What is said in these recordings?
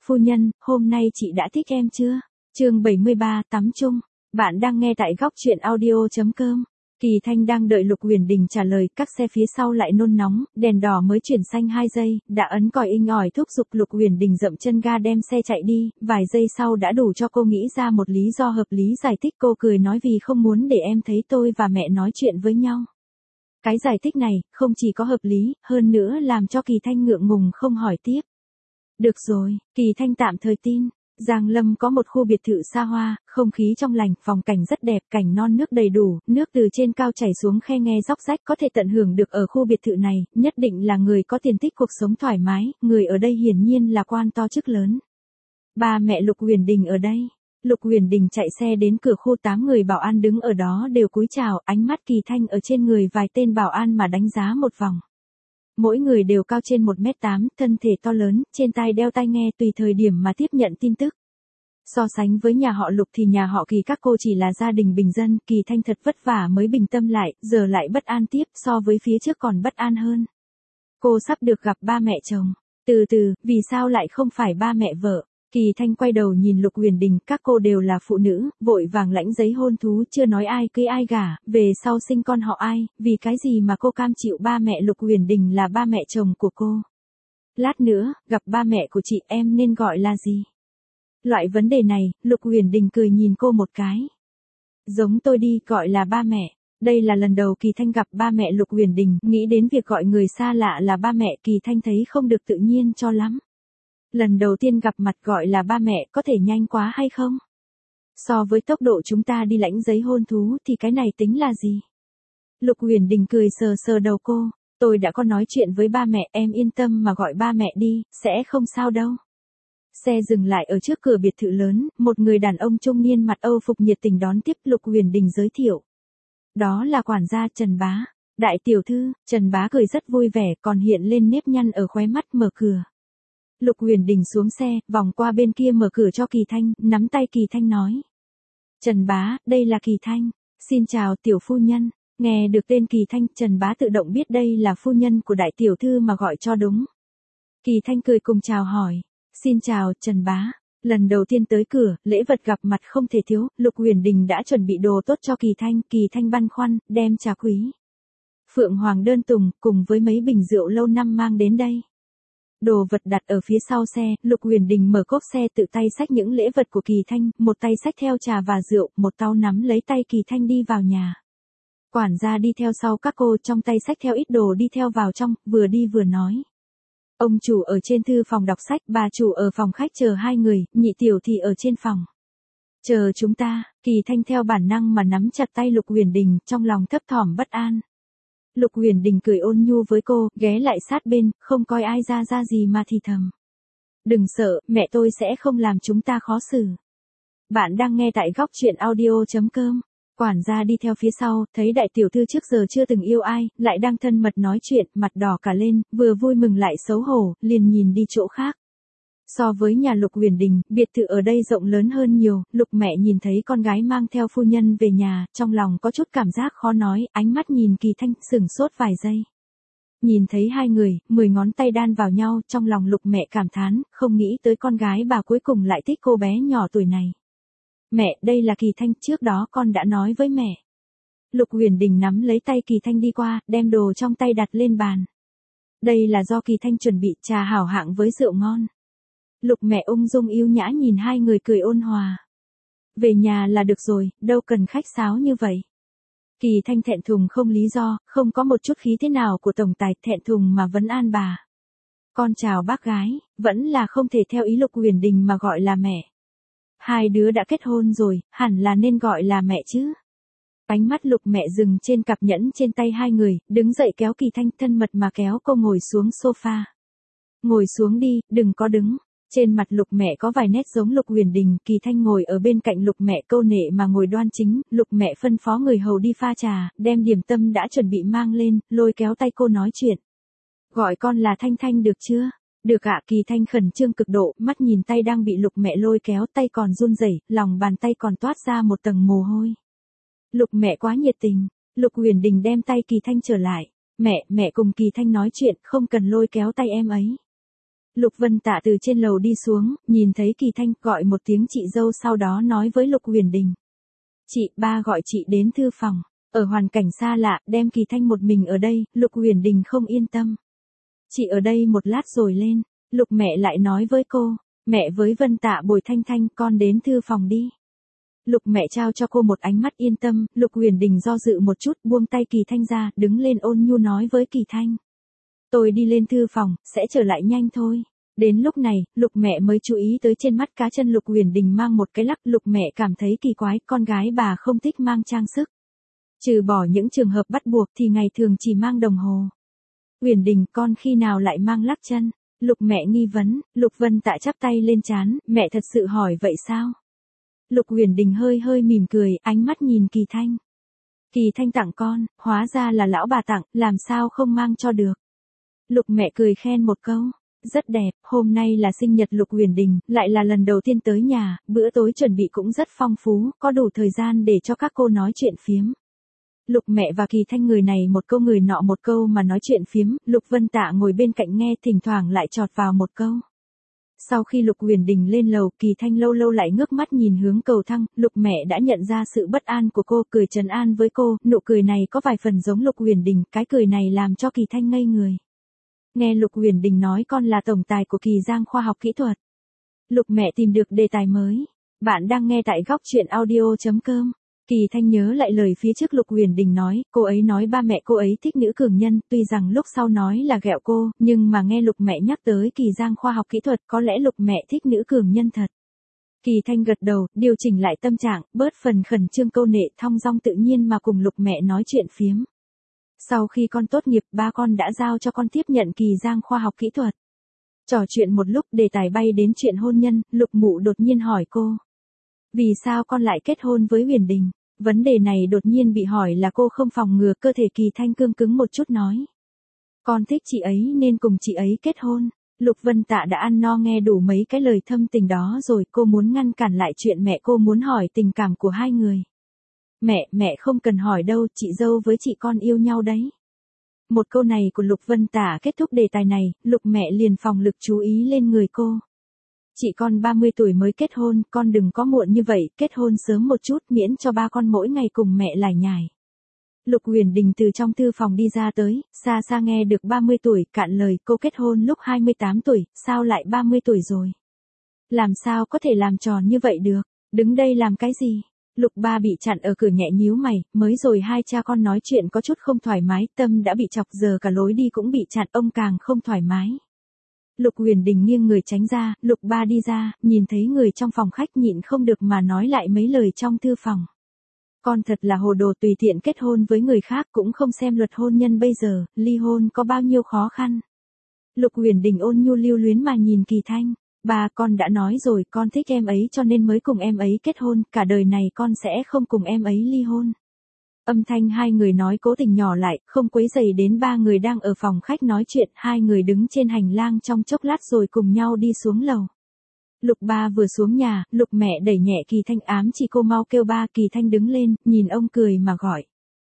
Phu nhân, hôm nay chị đã thích em chưa? Chương 73, tắm chung. Bạn đang nghe tại góc truyện audio.com. Kỳ Thanh đang đợi Lục Huyền Đình trả lời, các xe phía sau lại nôn nóng, đèn đỏ mới chuyển xanh 2 giây, đã ấn còi inh ỏi thúc giục. Lục Huyền Đình dậm chân ga đem xe chạy đi, vài giây sau đã đủ cho cô nghĩ ra một lý do hợp lý giải thích. Cô cười nói vì không muốn để em thấy tôi và mẹ nói chuyện với nhau. Cái giải thích này, không chỉ có hợp lý, hơn nữa làm cho Kỳ Thanh ngượng ngùng không hỏi tiếp. Được rồi, Kỳ Thanh tạm thời tin. Giang Lâm có một khu biệt thự xa hoa, không khí trong lành, phong cảnh rất đẹp, cảnh non nước đầy đủ, nước từ trên cao chảy xuống khe nghe róc rách, có thể tận hưởng được ở khu biệt thự này, nhất định là người có tiền tích, cuộc sống thoải mái, người ở đây hiển nhiên là quan to chức lớn. Ba mẹ Lục Huyền Đình ở đây. Lục Huyền Đình chạy xe đến cửa khu, 8 người bảo an đứng ở đó đều cúi chào, ánh mắt Kỳ Thanh ở trên người vài tên bảo an mà đánh giá một vòng. Mỗi người đều cao trên 1m8, thân thể to lớn, trên tai đeo tai nghe tùy thời điểm mà tiếp nhận tin tức. So sánh với nhà họ Lục thì nhà họ Kỳ các cô chỉ là gia đình bình dân, Kỳ Thanh thật vất vả mới bình tâm lại, giờ lại bất an tiếp, so với phía trước còn bất an hơn. Cô sắp được gặp ba mẹ chồng. Từ từ, vì sao lại không phải ba mẹ vợ? Kỳ Thanh quay đầu nhìn Lục Huyền Đình, các cô đều là phụ nữ, vội vàng lãnh giấy hôn thú, chưa nói ai cưới ai gả, về sau sinh con họ ai, vì cái gì mà cô cam chịu ba mẹ Lục Huyền Đình là ba mẹ chồng của cô? Lát nữa, gặp ba mẹ của chị em nên gọi là gì? Loại vấn đề này, Lục Huyền Đình cười nhìn cô một cái. Giống tôi đi, gọi là ba mẹ. Đây là lần đầu Kỳ Thanh gặp ba mẹ Lục Huyền Đình, nghĩ đến việc gọi người xa lạ là ba mẹ, Kỳ Thanh thấy không được tự nhiên cho lắm. Lần đầu tiên gặp mặt gọi là ba mẹ có thể nhanh quá hay không? So với tốc độ chúng ta đi lãnh giấy hôn thú thì cái này tính là gì? Lục Huyền Đình cười sờ sờ đầu cô, tôi đã có nói chuyện với ba mẹ, em yên tâm mà gọi ba mẹ đi, sẽ không sao đâu. Xe dừng lại ở trước cửa biệt thự lớn, một người đàn ông trung niên mặt Âu phục nhiệt tình đón tiếp. Lục Huyền Đình giới thiệu. Đó là quản gia Trần Bá. Đại tiểu thư. Trần Bá cười rất vui vẻ, còn hiện lên nếp nhăn ở khóe mắt. Mở cửa. Lục Huyền Đình xuống xe, vòng qua bên kia mở cửa cho Kỳ Thanh, nắm tay Kỳ Thanh nói. Trần Bá, đây là Kỳ Thanh. Xin chào tiểu phu nhân. Nghe được tên Kỳ Thanh, Trần Bá tự động biết đây là phu nhân của đại tiểu thư mà gọi cho đúng. Kỳ Thanh cười cùng chào hỏi. Xin chào, Trần Bá. Lần đầu tiên tới cửa, lễ vật gặp mặt không thể thiếu, Lục Huyền Đình đã chuẩn bị đồ tốt cho Kỳ Thanh băn khoăn, đem trà quý. Phượng Hoàng đơn tùng, cùng với mấy bình rượu lâu năm mang đến đây. Đồ vật đặt ở phía sau xe, Lục Huyền Đình mở cốp xe tự tay xách những lễ vật của Kỳ Thanh, một tay xách theo trà và rượu, một tay nắm lấy tay Kỳ Thanh đi vào nhà. Quản gia đi theo sau các cô, trong tay xách theo ít đồ đi theo vào trong, vừa đi vừa nói. Ông chủ ở trên thư phòng đọc sách, bà chủ ở phòng khách chờ hai người, nhị tiểu thì ở trên phòng. Chờ chúng ta. Kỳ Thanh theo bản năng mà nắm chặt tay Lục Huyền Đình, trong lòng thấp thỏm bất an. Lục Huyền Đình cười ôn nhu với cô, ghé lại sát bên, không coi ai ra gì mà thì thầm. Đừng sợ, mẹ tôi sẽ không làm chúng ta khó xử. Bạn đang nghe tại góc truyện audio.com. Quản gia đi theo phía sau, thấy đại tiểu thư trước giờ chưa từng yêu ai, lại đang thân mật nói chuyện, mặt đỏ cả lên, vừa vui mừng lại xấu hổ, liền nhìn đi chỗ khác. So với nhà Lục Huyền Đình, biệt thự ở đây rộng lớn hơn nhiều, Lục mẹ nhìn thấy con gái mang theo phu nhân về nhà, trong lòng có chút cảm giác khó nói, ánh mắt nhìn Kỳ Thanh, sửng sốt vài giây. Nhìn thấy hai người, 10 ngón tay đan vào nhau, trong lòng Lục mẹ cảm thán, không nghĩ tới con gái bà cuối cùng lại thích cô bé nhỏ tuổi này. Mẹ, đây là Kỳ Thanh, trước đó con đã nói với mẹ. Lục Huyền Đình nắm lấy tay Kỳ Thanh đi qua, đem đồ trong tay đặt lên bàn. Đây là do Kỳ Thanh chuẩn bị, trà hảo hạng với rượu ngon. Lục mẹ ung dung yêu nhã nhìn hai người cười ôn hòa. Về nhà là được rồi, đâu cần khách sáo như vậy. Kỳ Thanh thẹn thùng không lý do, không có một chút khí thế nào của tổng tài, thẹn thùng mà vấn an bà. Con chào bác gái, vẫn là không thể theo ý Lục Huyền Đình mà gọi là mẹ. Hai đứa đã kết hôn rồi, hẳn là nên gọi là mẹ chứ. Ánh mắt Lục mẹ dừng trên cặp nhẫn trên tay hai người, đứng dậy kéo Kỳ Thanh, thân mật mà kéo cô ngồi xuống sofa. Ngồi xuống đi, đừng có đứng. Trên mặt Lục mẹ có vài nét giống Lục Huyền Đình, Kỳ Thanh ngồi ở bên cạnh Lục mẹ câu nệ mà ngồi đoan chính, Lục mẹ phân phó người hầu đi pha trà, đem điểm tâm đã chuẩn bị mang lên, lôi kéo tay cô nói chuyện. Gọi con là Thanh Thanh được chưa? Được ạ. Kỳ Thanh khẩn trương cực độ, mắt nhìn tay đang bị Lục mẹ lôi kéo, tay còn run rẩy, lòng bàn tay còn toát ra một tầng mồ hôi. Lục mẹ quá nhiệt tình. Lục Huyền Đình đem tay Kỳ Thanh trở lại. Mẹ cùng Kỳ Thanh nói chuyện, không cần lôi kéo tay em ấy. Lục Vân Tạ từ trên lầu đi xuống, nhìn thấy Kỳ Thanh gọi một tiếng chị dâu, sau đó nói với Lục Huyền Đình. Chị, ba gọi chị đến thư phòng. Ở hoàn cảnh xa lạ, đem Kỳ Thanh một mình ở đây, Lục Huyền Đình không yên tâm. Chị ở đây một lát rồi lên. Lục mẹ lại nói với cô, mẹ với Vân Tạ bồi Thanh Thanh, con đến thư phòng đi. Lục mẹ trao cho cô một ánh mắt yên tâm, Lục Huyền Đình do dự một chút, buông tay Kỳ Thanh ra, đứng lên ôn nhu nói với Kỳ Thanh. Tôi đi lên thư phòng, sẽ trở lại nhanh thôi. Đến lúc này, Lục mẹ mới chú ý tới trên mắt cá chân Lục Huyền Đình mang một cái lắc. Lục mẹ cảm thấy kỳ quái, con gái bà không thích mang trang sức. Trừ bỏ những trường hợp bắt buộc thì ngày thường chỉ mang đồng hồ. Huyền Đình, con khi nào lại mang lắc chân? Lục mẹ nghi vấn. Lục Vân Tạ chắp tay lên trán, mẹ thật sự hỏi vậy sao? Lục Huyền Đình hơi hơi mỉm cười, ánh mắt nhìn Kỳ Thanh. Kỳ Thanh tặng con, hóa ra là lão bà tặng, làm sao không mang cho được. Lục mẹ cười khen một câu. Rất đẹp, hôm nay là sinh nhật Lục Huyền Đình, lại là lần đầu tiên tới nhà, bữa tối chuẩn bị cũng rất phong phú, có đủ thời gian để cho các cô nói chuyện phiếm. Lục mẹ và Kỳ Thanh người này một câu người nọ một câu mà nói chuyện phiếm, Lục Vân Tạ ngồi bên cạnh nghe, thỉnh thoảng lại chọt vào một câu. Sau khi Lục Huyền Đình lên lầu, Kỳ Thanh lâu lâu lại ngước mắt nhìn hướng cầu thang, Lục mẹ đã nhận ra sự bất an của cô, cười trấn an với cô, nụ cười này có vài phần giống Lục Huyền Đình, cái cười này làm cho Kỳ Thanh ngây người. Nghe Lục Huyền Đình nói con là tổng tài của Kỳ Giang khoa học kỹ thuật. Lục mẹ tìm được đề tài mới. Bạn đang nghe tại góc truyện audio.com. Kỳ Thanh nhớ lại lời phía trước Lục Huyền Đình nói, cô ấy nói ba mẹ cô ấy thích nữ cường nhân, tuy rằng lúc sau nói là ghẹo cô, nhưng mà nghe Lục mẹ nhắc tới Kỳ Giang khoa học kỹ thuật, có lẽ Lục mẹ thích nữ cường nhân thật. Kỳ Thanh gật đầu, điều chỉnh lại tâm trạng, bớt phần khẩn trương câu nệ, thong dong tự nhiên mà cùng Lục mẹ nói chuyện phiếm. Sau khi con tốt nghiệp, ba con đã giao cho con tiếp nhận Kỳ Giang khoa học kỹ thuật. Trò chuyện một lúc, đề tài bay đến chuyện hôn nhân, Lục mụ đột nhiên hỏi cô. Vì sao con lại kết hôn với Huyền Đình? Vấn đề này đột nhiên bị hỏi là cô không phòng ngừa, cơ thể Kỳ Thanh cương cứng một chút nói. Con thích chị ấy nên cùng chị ấy kết hôn. Lục Vân Tạ đã ăn no nghe đủ mấy cái lời thâm tình đó rồi, cô muốn ngăn cản lại chuyện mẹ cô muốn hỏi tình cảm của hai người. Mẹ không cần hỏi đâu, chị dâu với chị con yêu nhau đấy. Một câu này của Lục Vân Tạ kết thúc đề tài này, Lục mẹ liền phòng lực chú ý lên người cô. Chị con 30 tuổi mới kết hôn, con đừng có muộn như vậy, kết hôn sớm một chút miễn cho ba con mỗi ngày cùng mẹ lải nhải. Lục Huyền Đình từ trong thư phòng đi ra tới, xa xa nghe được 30 tuổi, cạn lời, cô kết hôn lúc 28 tuổi, sao lại 30 tuổi rồi? Làm sao có thể làm tròn như vậy được, đứng đây làm cái gì? Lục ba bị chặn ở cửa nhẹ nhíu mày, mới rồi hai cha con nói chuyện có chút không thoải mái, tâm đã bị chọc, giờ cả lối đi cũng bị chặn, ông càng không thoải mái. Lục Huyền Đình nghiêng người tránh ra, Lục ba đi ra, nhìn thấy người trong phòng khách nhịn không được mà nói lại mấy lời trong thư phòng. Con thật là hồ đồ, tùy tiện kết hôn với người khác cũng không xem luật hôn nhân bây giờ, ly hôn có bao nhiêu khó khăn. Lục Huyền Đình ôn nhu lưu luyến mà nhìn Kỳ Thanh. Ba, con đã nói rồi, con thích em ấy cho nên mới cùng em ấy kết hôn, cả đời này con sẽ không cùng em ấy ly hôn. Âm thanh hai người nói cố tình nhỏ lại, không quấy rầy đến ba người đang ở phòng khách nói chuyện, hai người đứng trên hành lang trong chốc lát rồi cùng nhau đi xuống lầu. Lục ba vừa xuống nhà, Lục mẹ đẩy nhẹ Kỳ Thanh, ám chỉ cô mau kêu ba. Kỳ Thanh đứng lên, nhìn ông cười mà gọi.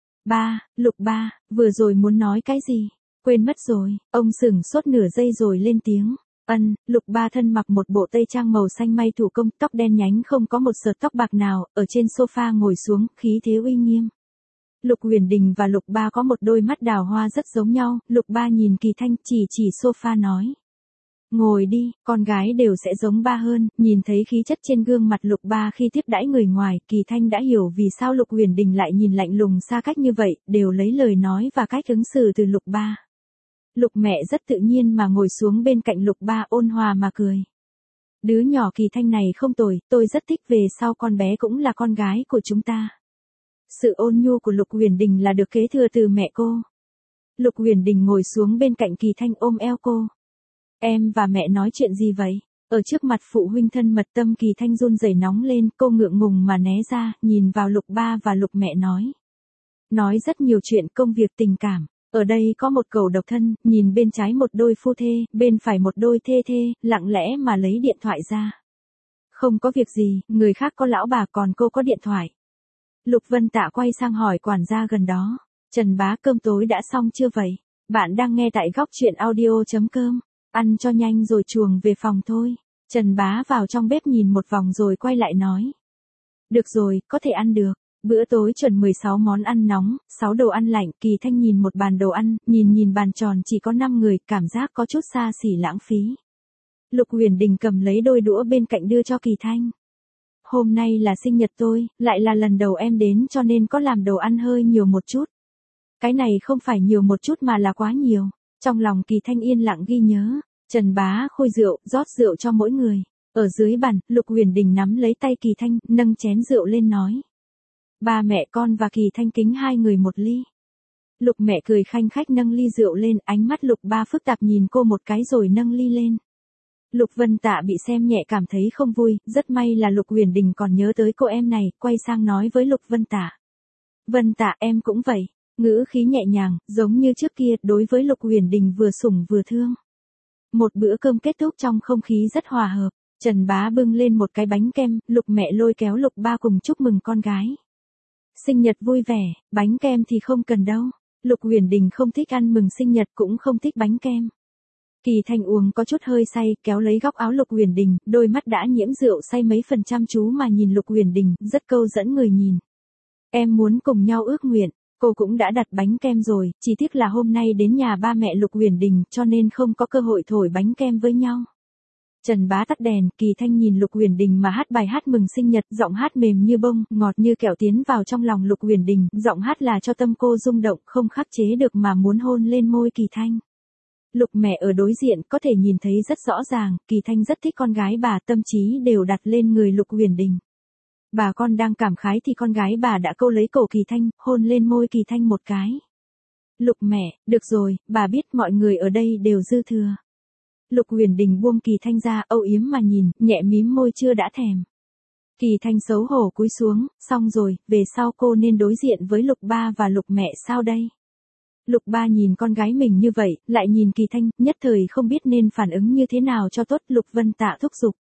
Ba, Lục ba, vừa rồi muốn nói cái gì? Quên mất rồi, ông sửng sốt nửa giây rồi lên tiếng. Lục ba thân mặc một bộ tây trang màu xanh may thủ công, tóc đen nhánh không có một sợi tóc bạc nào, ở trên sofa ngồi xuống, khí thế uy nghiêm. Lục Huyền Đình và Lục ba có một đôi mắt đào hoa rất giống nhau, Lục ba nhìn Kỳ Thanh chỉ sofa nói. Ngồi đi, con gái đều sẽ giống ba hơn, nhìn thấy khí chất trên gương mặt Lục ba khi tiếp đãi người ngoài, Kỳ Thanh đã hiểu vì sao Lục Huyền Đình lại nhìn lạnh lùng xa cách như vậy, đều lấy lời nói và cách ứng xử từ Lục ba. Lục mẹ rất tự nhiên mà ngồi xuống bên cạnh Lục ba, ôn hòa mà cười. Đứa nhỏ Kỳ Thanh này không tồi, tôi rất thích, về sau con bé cũng là con gái của chúng ta. Sự ôn nhu của Lục Huyền Đình là được kế thừa từ mẹ cô. Lục Huyền Đình ngồi xuống bên cạnh Kỳ Thanh ôm eo cô. Em và mẹ nói chuyện gì vậy? Ở trước mặt phụ huynh thân mật, tâm Kỳ Thanh run rẩy nóng lên, cô ngượng ngùng mà né ra, nhìn vào Lục ba và Lục mẹ nói. Nói rất nhiều chuyện công việc tình cảm. Ở đây có một cầu độc thân, nhìn bên trái một đôi phu thê, bên phải một đôi thê thê, lặng lẽ mà lấy điện thoại ra. Không có việc gì, người khác có lão bà còn cô có điện thoại. Lục Vân Tạ quay sang hỏi quản gia gần đó. Trần bá, cơm tối đã xong chưa vậy? Bạn đang nghe tại góc truyện audio.com. Ăn cho nhanh rồi chuồng về phòng thôi. Trần Bá vào trong bếp nhìn một vòng rồi quay lại nói. Được rồi, có thể ăn được. Bữa tối chuẩn 16 món ăn nóng, 6 đồ ăn lạnh. Kỳ Thanh nhìn một bàn đồ ăn, nhìn bàn tròn chỉ có 5 người, cảm giác có chút xa xỉ lãng phí. Lục Huyền Đình cầm lấy đôi đũa bên cạnh đưa cho Kỳ Thanh. Hôm nay là sinh nhật tôi, lại là lần đầu em đến cho nên có làm đồ ăn hơi nhiều một chút. Cái này không phải nhiều một chút mà là quá nhiều. Trong lòng Kỳ Thanh yên lặng ghi nhớ. Trần Bá khôi rượu, rót rượu cho mỗi người. Ở dưới bàn, Lục Huyền Đình nắm lấy tay Kỳ Thanh, nâng chén rượu lên nói. Ba mẹ con và Kỳ Thanh kính hai người một ly. Lục mẹ cười khanh khách nâng ly rượu lên, ánh mắt Lục ba phức tạp nhìn cô một cái rồi nâng ly lên. Lục Vân Tạ bị xem nhẹ cảm thấy không vui, rất may là Lục Huyền Đình còn nhớ tới cô em này, quay sang nói với Lục Vân Tạ. Vân Tạ em cũng vậy, ngữ khí nhẹ nhàng, giống như trước kia, đối với Lục Huyền Đình vừa sủng vừa thương. Một bữa cơm kết thúc trong không khí rất hòa hợp, Trần Bá bưng lên một cái bánh kem, Lục mẹ lôi kéo Lục ba cùng chúc mừng con gái. Sinh nhật vui vẻ, bánh kem thì không cần đâu. Lục Huyền Đình không thích ăn mừng sinh nhật cũng không thích bánh kem. Kỳ Thanh uống có chút hơi say, kéo lấy góc áo Lục Huyền Đình, đôi mắt đã nhiễm rượu say mấy phần chăm chú mà nhìn Lục Huyền Đình, rất câu dẫn người nhìn. Em muốn cùng nhau ước nguyện, cô cũng đã đặt bánh kem rồi, chỉ tiếc là hôm nay đến nhà ba mẹ Lục Huyền Đình cho nên không có cơ hội thổi bánh kem với nhau. Trần Bá tắt đèn, Kỳ Thanh nhìn Lục Huyền Đình mà hát bài hát mừng sinh nhật, giọng hát mềm như bông, ngọt như kẹo tiến vào trong lòng Lục Huyền Đình, giọng hát là cho tâm cô rung động, không khắc chế được mà muốn hôn lên môi Kỳ Thanh. Lục mẹ ở đối diện có thể nhìn thấy rất rõ ràng, Kỳ Thanh rất thích con gái bà, tâm trí đều đặt lên người Lục Huyền Đình. Bà con đang cảm khái thì con gái bà đã câu lấy cổ Kỳ Thanh, hôn lên môi Kỳ Thanh một cái. Lục mẹ, được rồi, bà biết mọi người ở đây đều dư thừa. Lục Huyền Đình buông Kỳ Thanh ra, âu yếm mà nhìn, nhẹ mím môi chưa đã thèm. Kỳ Thanh xấu hổ cúi xuống, xong rồi, về sau cô nên đối diện với Lục ba và Lục mẹ sao đây? Lục ba nhìn con gái mình như vậy, lại nhìn Kỳ Thanh, nhất thời không biết nên phản ứng như thế nào cho tốt. Lục Vân Tạ thúc giục.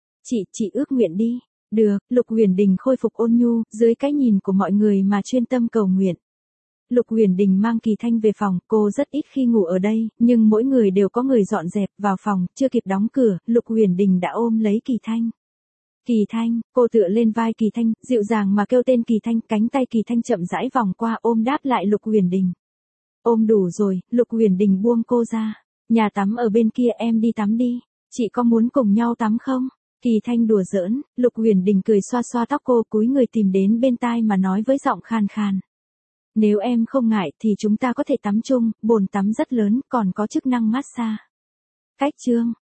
Chị ước nguyện đi. Được, Lục Huyền Đình khôi phục ôn nhu, dưới cái nhìn của mọi người mà chuyên tâm cầu nguyện. Lục Huyền Đình mang Kỳ Thanh về phòng, cô rất ít khi ngủ ở đây, nhưng mỗi người đều có người dọn dẹp vào phòng, chưa kịp đóng cửa, Lục Huyền Đình đã ôm lấy Kỳ Thanh. Kỳ Thanh, cô tựa lên vai Kỳ Thanh, dịu dàng mà kêu tên Kỳ Thanh, cánh tay Kỳ Thanh chậm rãi vòng qua ôm đáp lại Lục Huyền Đình. Ôm đủ rồi, Lục Huyền Đình buông cô ra. Nhà tắm ở bên kia, em đi tắm đi. Chị có muốn cùng nhau tắm không? Kỳ Thanh đùa giỡn, Lục Huyền Đình cười xoa xoa tóc cô, cúi người tìm đến bên tai mà nói với giọng khàn khàn. Nếu em không ngại thì chúng ta có thể tắm chung, bồn tắm rất lớn, còn có chức năng massage. Cách chương